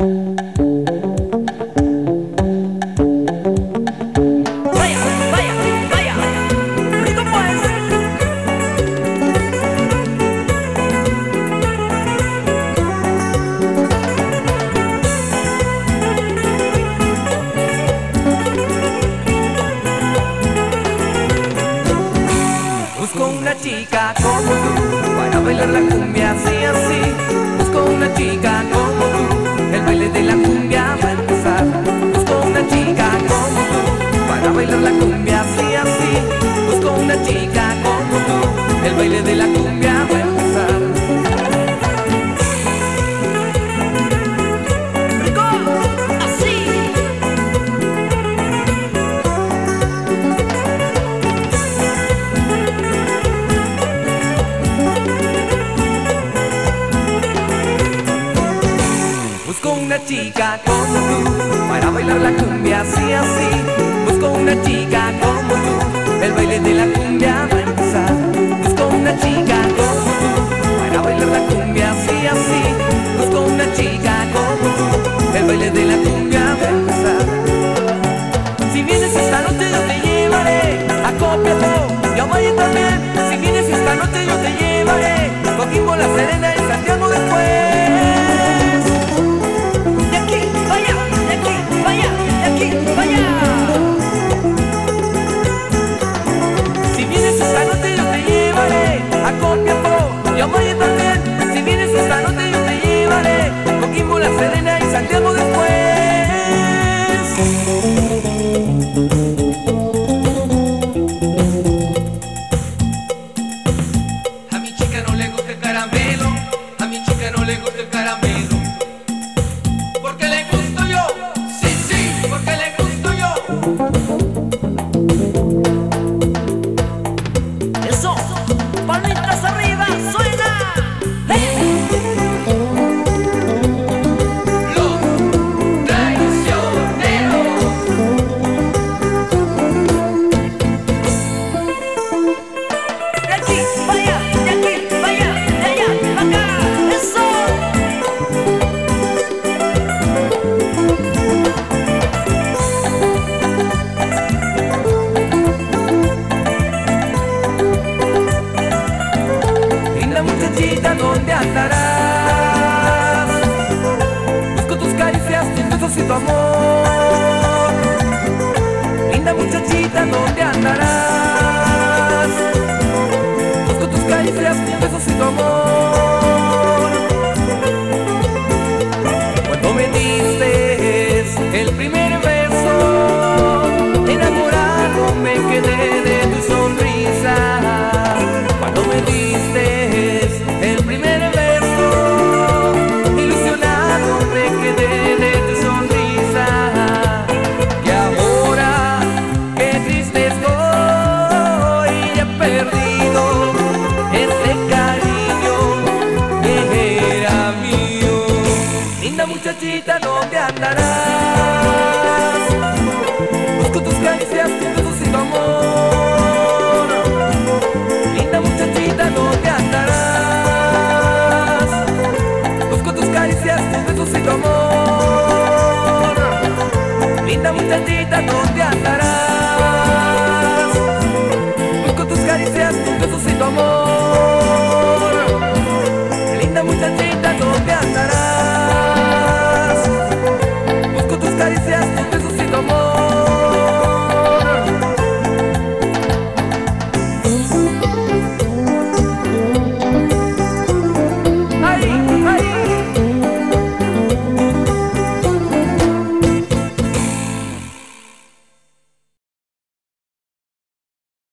Vaya, vaya, vaya, rico pues. Busco una chica como tú para bailar la cumbia así, así. Busco una chica como tú, el baile de la cumbia va a empezar. Busco una chica como tú para bailar la cumbia así, así. Busco una chica como tú, el baile de la cumbia va a empezar. Rico, así. Busco una chica como tú para bailar la cumbia así, así. Busco una chica como tú, el baile de la cumbia va a empezar. Busco una chica como tú para bailar la cumbia así, así. Busco una chica como tú, el baile de la cumbia va a empezar. Si vienes esta noche yo te llevaré a Copiapó y a Valle también. Si vienes esta noche yo te llevaré a Coquimbo, La Serena y Santiago después. Si vienes esta noche yo te llevaré a Copiapó y a Valle también. Si vienes esta noche yo te llevaré a Coquimbo, La Serena y Santiago después. A mi chica no le gusta el caramelo, a mi chica no le gusta el caramelo. Porque le gusto yo, sí, sí, porque le gusto yo. Eso, palmitas arriba, suena. Los traicioneros. De aquí, vaya, de aquí, vaya, de allá, acá, eso. Muchachita, ¿dónde andarás? Busco tus caricias, tus besos y tu amor. Linda muchachita, ¿dónde andarás? Busco tus caricias, tus besos y tu amor. Cuando me diste el primer beso, enamorado me quedé de tu sonrisa. Cuando me diste el primer beso, ilusionado me quedé de tu sonrisa. Y ahora, qué triste estoy, he perdido ese cariño que era mío. Linda muchachita, ¿dónde andarás? Busco tus caricias, tus besos y tu amor. Linda muchachita, ¿dónde andarás? Busco tus caricias, tus besos y tu amor. Linda muchachita, ¿dónde andarás?